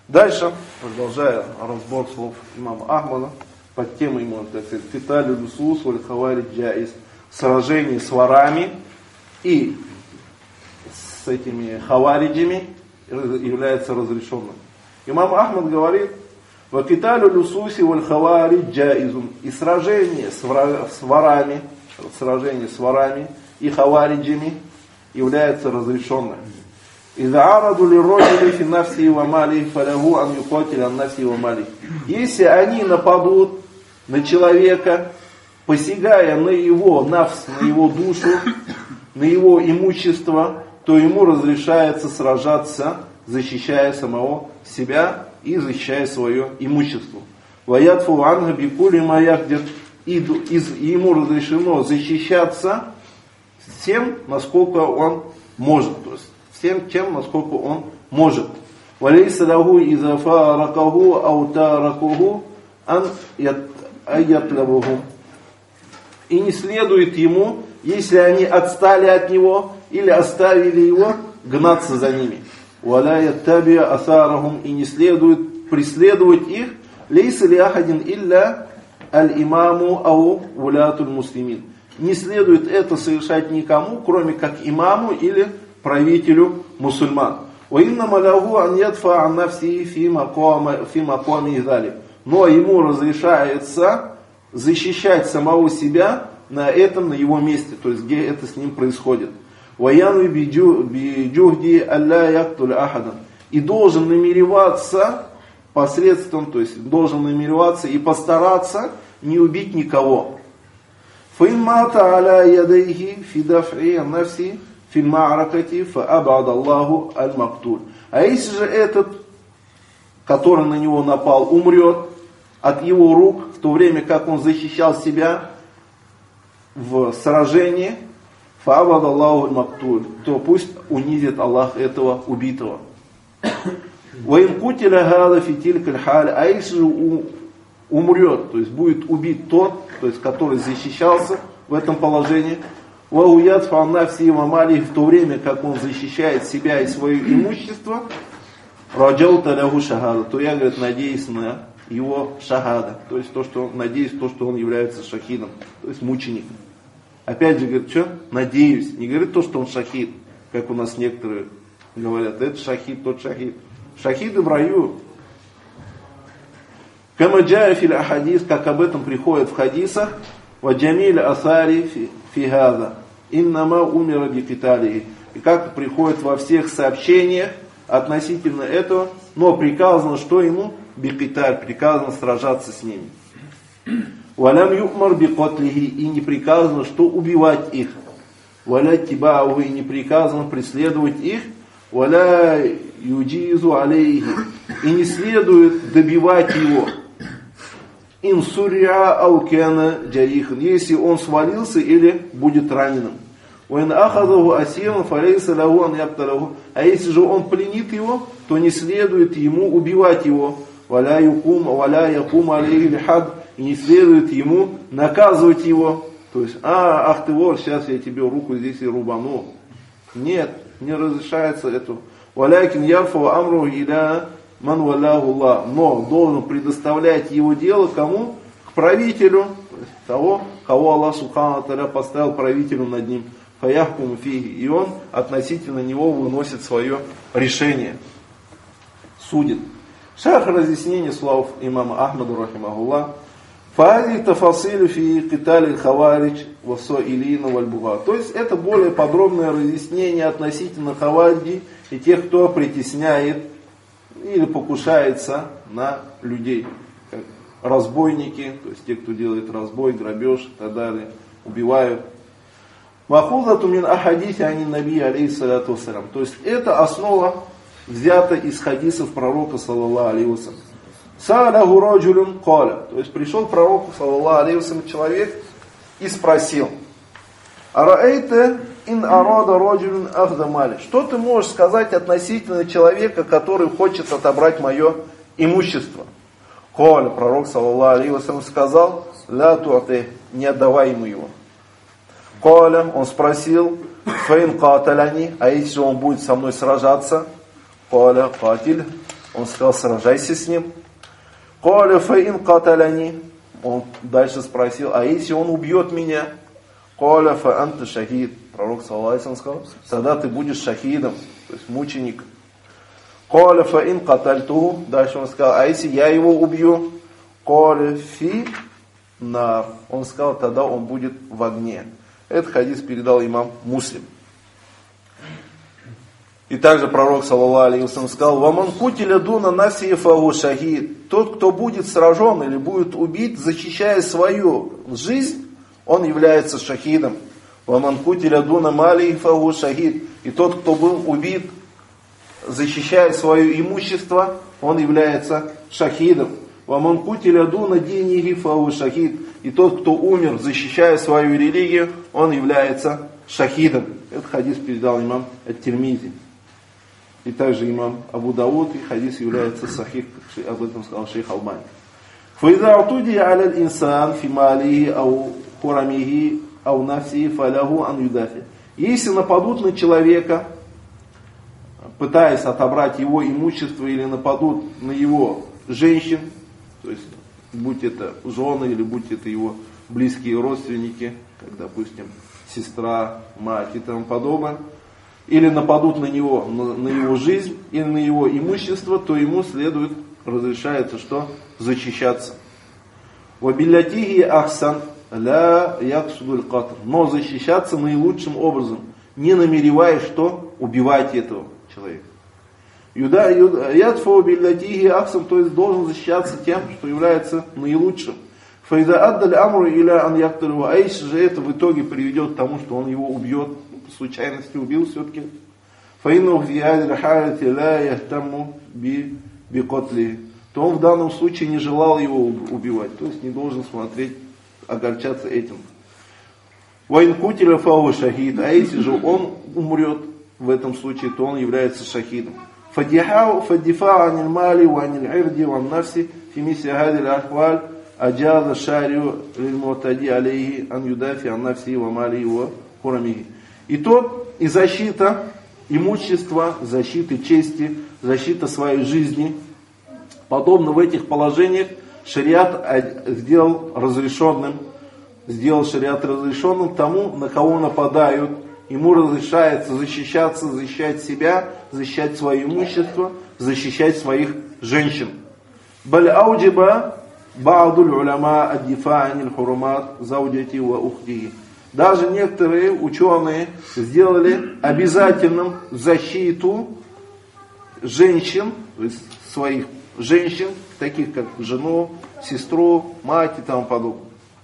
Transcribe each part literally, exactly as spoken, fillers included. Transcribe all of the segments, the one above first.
Дальше, продолжая разбор слов имама Ахмада, под темой ему, так сказать, «Киталю люсус валь хаваридж джаиз», сражение с ворами и с этими хавариджами является разрешенным. Имам Ахмад говорит: «Ва киталю люсуси валь хаваридж джаизун», и сражение с, вра... с ворами, сражение с ворами и хавариджами является разрешенным. «Иза араду ли роджили фи нафси ва мали, фалягу ан юкотили ан нафси ва мали». Если они нападут на человека, посягая на его нафс, на его душу, на его имущество, то ему разрешается сражаться, защищая самого себя и защищая свое имущество. «Ваятфу анга бикули маяхдир», и ему разрешено защищаться всем, насколько он может, то есть всем тем, насколько он может. «Валейса лаху иза фаракаху ау таракуху ан аятлабуху». И не следует ему, если они отстали от него или оставили его, гнаться за ними. «Валя яттабия асарахум», и не следует преследовать их. «Лейса ли ахадин илля аль-имаму ау вулятуль муслимин». Не следует это совершать никому, кроме как имаму или правителю мусульман. Но ему разрешается защищать самого себя на этом, на его месте, то есть где это с ним происходит. И должен намереваться посредством, то есть должен намереваться и постараться не убить никого. А если же этот, который на него напал, умрет от его рук, в то время как он защищал себя в сражении, то пусть унизит Аллах этого убитого. А если же умрет, то есть будет убит тот, то есть который защищался в этом положении, в то время как он защищает себя и свое имущество, то я, говорит, надеюсь на его шахада, то есть то, что надеюсь, то, что он является шахидом, то есть мучеником. Опять же, говорит, что? Надеюсь. Не говорит то, что он шахид, как у нас некоторые говорят, это шахид, тот шахид. Шахиды в раю. Камаджая фил ахадис, как об этом приходит в хадисах, ваджамиль асари фигаза, иннама умира бикиталии. И как приходит во всех сообщениях относительно этого, но приказано, что ему? Бикиталь, приказано сражаться с ними. Валям юкмар бикотлихи, и не приказано, что убивать их. Валя тибауху, и не приказано преследовать их. Валя юджизу алейхи, и не следует добивать его. Инсурья аукена джарихан, если он свалился или будет раненым. Вайн ахадаху асиран фалейса лаху ан якталаху, а если же он пленит его, то не следует ему убивать его. Валя юкум, валя якум алейхи лихад, и не следует ему наказывать его. То есть, а, ах ты вор, сейчас я тебе руку здесь и рубану. Нет, не разрешается это. Валякин ярфа амру иля ман валляху Аллах. Но должен предоставлять его дело кому? К правителю, то есть того, кого Аллах субхану ва тааля поставил правителем над ним. Фаяхкум фиги. И он относительно него выносит свое решение. Судит. Шарх разъяснение слов имама Ахмада рахимахуллах. Фази тафасилю фи киталь хаваридж васоилина вальбуга. То есть это более подробное разъяснение относительно хавариджей и тех, кто притесняет или покушается на людей. Как разбойники, то есть те, кто делает разбой, грабеж и так далее, убивают. Махузату мин ахадиси ани наби алейхиссалату вассалям. То есть это основа взята из хадисов пророка саллаллаху алейхи вассалям. Са'аляху раджулюн каля. То есть пришел к пророку саллаллаху алейхи вассалям человек и спросил: араэйта ин арада раджулюн ахда мали. Что ты можешь сказать относительно человека, который хочет отобрать мое имущество? Каля. Пророк саллаллаху алейхи вассалям сказал: ля ту'ти, не отдавай ему его. Каля. Он спросил: фаин каталяни, а если он будет со мной сражаться? Каля катиль. Он сказал, сражайся с ним. Каля фаин каталяни. Он дальше спросил, а если он убьет меня? Каля фа анта шахид. Пророк саллаллаху сказал, тогда ты будешь шахидом, то есть мученик. Каля фаин катальтуху. Дальше он сказал, а если я его убью? Каля фи нар. Он сказал, тогда он будет в огне. Этот хадис передал имам Муслим. И также пророк, саллаллаху алейхи ва саллям, сказал, «Ваман кутиля дуна нафси фаху шахид». Тот, кто будет сражен или будет убит, защищая свою жизнь, он является шахидом. «Ваман кутиля дуна мали фаху шахид». И тот, кто был убит, защищая свое имущество, он является шахидом. «Ваман кутиля дуна динихи фаху шахид». И тот, кто умер, защищая свою религию, он является шахидом. Этот хадис передал имам ат-Тирмизи. И также имам Абу Дауд, и хадис является сахих, как об этом сказал шейх Албани. فَإِذَا عُتُدِيَ عَلَى الْإِنسَانِ فِي مَالِهِ أَوْ خُرَمِهِ أَوْ نَفْسِهِ فَلَهُ أَنْ يُدَافِعَ. Если нападут на человека, пытаясь отобрать его имущество, или нападут на его женщин, то есть будь это жены или будь это его близкие родственники, как, допустим, сестра, мать и тому подобное, или нападут на него, на, на его жизнь или на его имущество, то ему следует, разрешается что? Защищаться. وَبِالَّتِهِ أَحْسَنْ لَا يَقْصُدُ الْقَتْلِ. Но защищаться наилучшим образом, не намереваясь что? Убивать этого человека. يَدْفَوْ بِالَّتِهِ أَحْسَنْ, то есть должен защищаться тем, что является наилучшим. فَإِذَا أَدَّ الْأَمْرُ إِلَىٰ أَنْ يَقْتُلُهُ. А если же это в итоге приведет к тому, что он его убьет, по случайности убил все-таки, فَإِنَّهُ فِي هَذِهِ الْحَالَةِ لَا يَهْتَمُّ بِقَتْلِهِ, то он в данном случае не желал его убивать, то есть не должен смотреть, огорчаться этим. وَإِنْ قُتِلَ فَهُوَ شَهِيدٌ. А если же он умрет в этом случае, то он является шахидом. فَالدِّفَاعُ عَنِ الْمَالِ وَعَنِ الْعِرْضِ وَالنَّفْسِ فِي مِثْلِ هَذِهِ الْأَحْوَالِ أَجَازَ الشَّارِعُ لِلْمُعْتَدِي عَلَيْهِ أَنْ يُدَافِعَ عَنْ نَفْسِهِ وَمَالِهِ وَحُرَمِهِ. И тот, и защита имущества, защита чести, защита своей жизни, подобно в этих положениях, шариат сделал разрешенным, сделал шариат разрешенным тому, на кого нападают. Ему разрешается защищаться, защищать себя, защищать свое имущество, защищать своих женщин. Баль ауджиба ба'дуль уляма ад-дифа аниль хурумат зауджати ва ухтихи. Даже некоторые ученые сделали обязательным защиту женщин, то есть своих женщин, таких как жену, сестру, мать и тому подобное,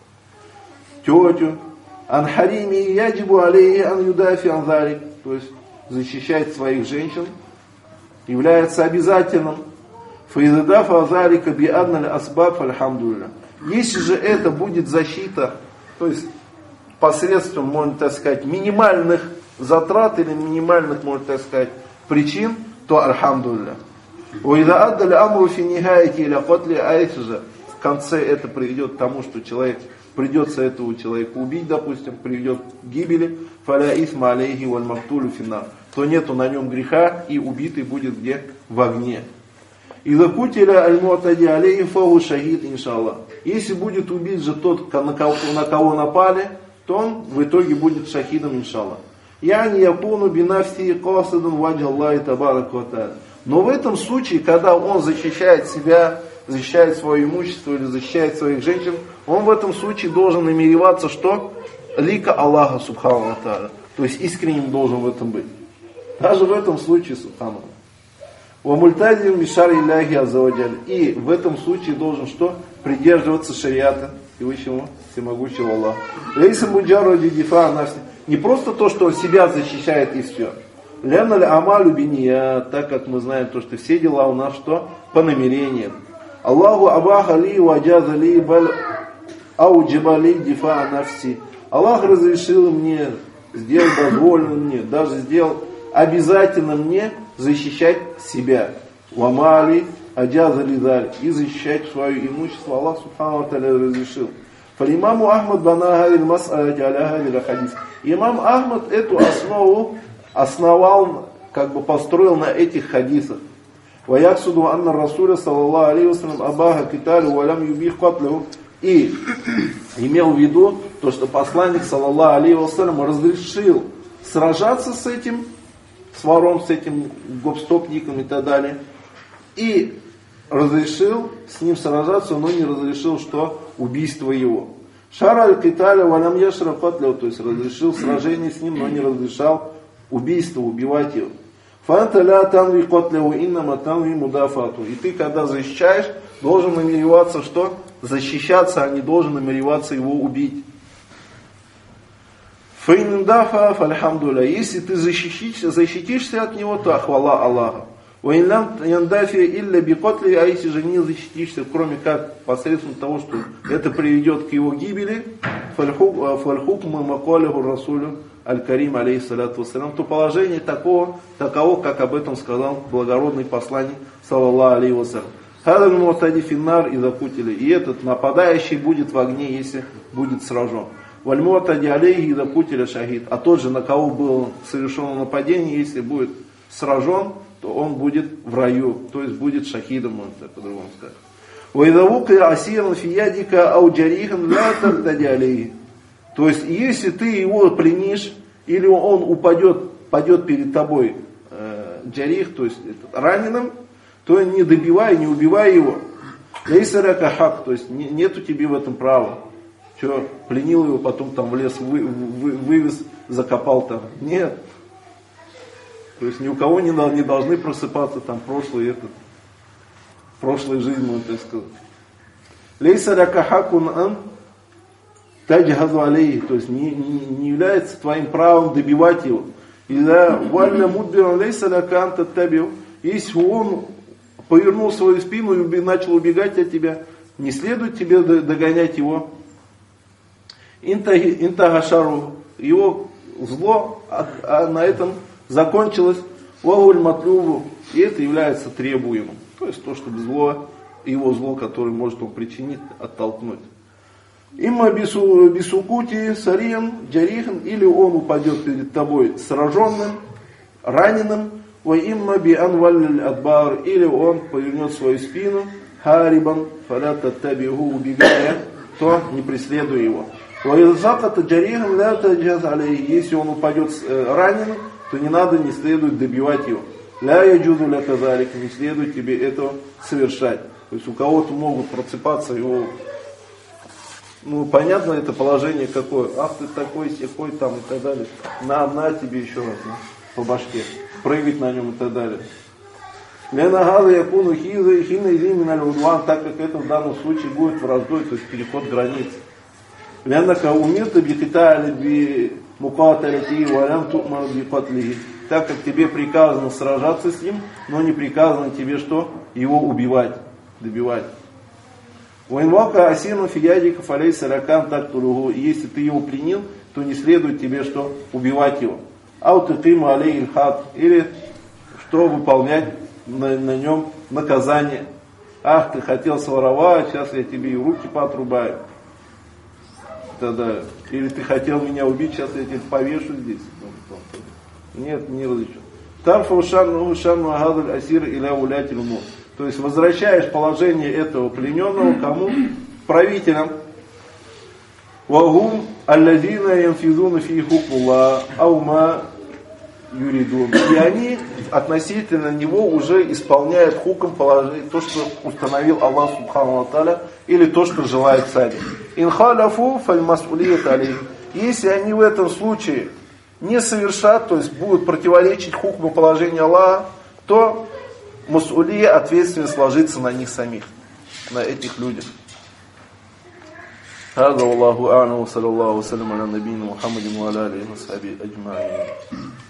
тетю. Анхарими яджибу алейхи ан юдафи ан залик, то есть защищать своих женщин является обязательным. Фаидадафа залика би адналь асбаб альхамдулилля. Если же это будет защита, то есть посредством, можно так сказать, минимальных затрат или минимальных, можно так сказать, причин, то альхамдулилля. Уида аддаль амру фи нихаяти иля котли, а если же в конце это приведет к тому, что человек придется этого человека убить, допустим, приведет к гибели, фаля исма алейхи валь мактулю финна, то нету на нем греха, и убитый будет где? В огне. Иза кутиля аль-му'тади алейхи фаху шахид иншаллах. Если будет убит же тот, на кого, на кого напали, то он в итоге будет шахидом иншаллах. Яни якуну бинафси касадан ваджа Аллахи табарак ва тааля. Но в этом случае, когда он защищает себя, защищает свое имущество или защищает своих женщин, он в этом случае должен намереваться, что? Лика Аллаха субхану ва тааля. То есть искренним должен в этом быть. Даже в этом случае, субхану. Ва мультазим бишар илляхи аззаваджаль. И в этом случае должен что? Придерживаться шариата Всевышнего, всемогущего Аллаха. Лейса муджарради дифа нафси. Не просто то, что он себя защищает и все. Ляналь амалю биния, так как мы знаем, то, что все дела у нас что? По намерениям. Аллаху абаха ли ваджаза ли баль ауджиба ли дифа нафси. Аллах разрешил мне, сделал дозволенным мне, даже сделал обязательно мне защищать себя. Вамали аджаза ли даль. И защищать свое имущество Аллах субхану ва тааля разрешил. Фалимаму Ахмад бана хадил мас'алати аля хадил хадис. Имам Ахмад эту основу основал, как бы построил на этих хадисах. وَيَقْصُدُ أَنَّ الرَّسُولَ صلى الله عليه وسلم أَبَاهَ كِتَالُ وَلَمْ يُبِيهْ قَتْلَهُ. И имел в виду то, что посланник, саллаллаху алейхи вассалям, разрешил сражаться с этим, с вором, с этим гопстопником и так далее. И разрешил с ним сражаться, но не разрешил, что убийство его. Шара аль-киталя валям яшра катля, то есть разрешил сражение с ним, но не разрешал убийство, убивать его. Фанта ля танви катляу иннама танви мудафату. И ты, когда защищаешь, должен намереваться, что? Защищаться, а не должен намереваться его убить. Фаиндафа фальхамдуля. Если ты защитишься, защитишься от него, то хвала Аллаха. Ваинлям яндафи илля бикотли, а если же не защитишься, кроме как посредством того, что это приведет к его гибели, фальхукма макалиху расулю аль-карим алейхиссалату вассалям, то положение такого, таково, как об этом сказал благородный посланник, саллаллаху алейхи вассалям. Хадаль муатади финнар и закутили. И этот нападающий будет в огне, если будет сражен. Вальмуатади алейхи и закутили шахид. А тот же, на кого было совершено нападение, если будет сражен, то он будет в раю, то есть будет шахидом, можно так по-другому сказать. Вайдавука асиран фиядика ауджарихан ля тартади алейхи. То есть, если ты его пленишь, или он упадет, падет перед тобой э, джарих, то есть раненым, то не добивай, не убивай его. Лейсарака хак, то есть не, нету тебе в этом права. Что, пленил его, потом там в лес вы, вы, вывез, закопал там. Нет. То есть ни у кого не, не должны просыпаться там прошлый этот, прошлой жизни, можно так сказать. Лейсарака хакун ан таджхазу алейхи, то есть не, не, не является твоим правом добивать его. Ида валля мудбиран лейсарака анта табиу, если он повернул свою спину и начал убегать от тебя, не следует тебе догонять его. Интагашару, его зло, а, а на этом закончилось. Вагуль матлюбу, и это является требуемым. То есть то, чтобы зло, его зло, которое может он причинить, оттолкнуть. Имма бису, бисукути сариан джарихан, или он упадет перед тобой сраженным, раненым. Ва имма би анваль адбар, или он повернет свою спину, харибан, фалята табиху, убегая, то не преследуй его. Ва иззаката джарихан ля таджаз алейхи, если он упадет раненым, то не надо, не следует добивать его. Ля яджузу ля казалик, не следует тебе этого совершать. То есть у кого-то могут просыпаться его, ну понятно это положение какое, ах ты такой, секой там и так далее. На, на тебе еще раз, ну, по башке. Прыгать на нем и так далее. Ленагаза якуну хиза и хина изимина лудван, так как это в данном случае будет враждой, то есть переход границ. Ленака умирта бихитали би мукаталити валям тукмар бихатли. Так как тебе приказано сражаться с ним, но не приказано тебе что? Его убивать, добивать. Уинвака асину фиядика фалей саракан так тулугу. Если ты его пленил, то не следует тебе что? Убивать его. Аутатима алей хат, или что выполнять на, на нем наказание. Ах, ты хотел своровать, сейчас я тебе и руки поотрубаю. Тогда, или ты хотел меня убить, сейчас я тебя повешу здесь. Нет, не разрешено. Тарфа ушанну ушанну агадаль асир иля улятиль му. То есть возвращаешь положение этого плененного кому? Правителям. Вагум аллазина янфизуна фи хукмулла аума юридун. И они относительно него уже исполняют хукм, положение, то, что установил Аллах субхану ва тааля, или то, что желает сами. Инхаляфу фальмасулият алейх. Если они в этом случае не совершат, то есть будут противоречить хукму положения Аллаха, то масулия, ответственность ложится на них самих, на этих людях. هذا والله أعلم وصلى الله وسلم على نبينا محمد وعلى آله وصحبه أجمعين.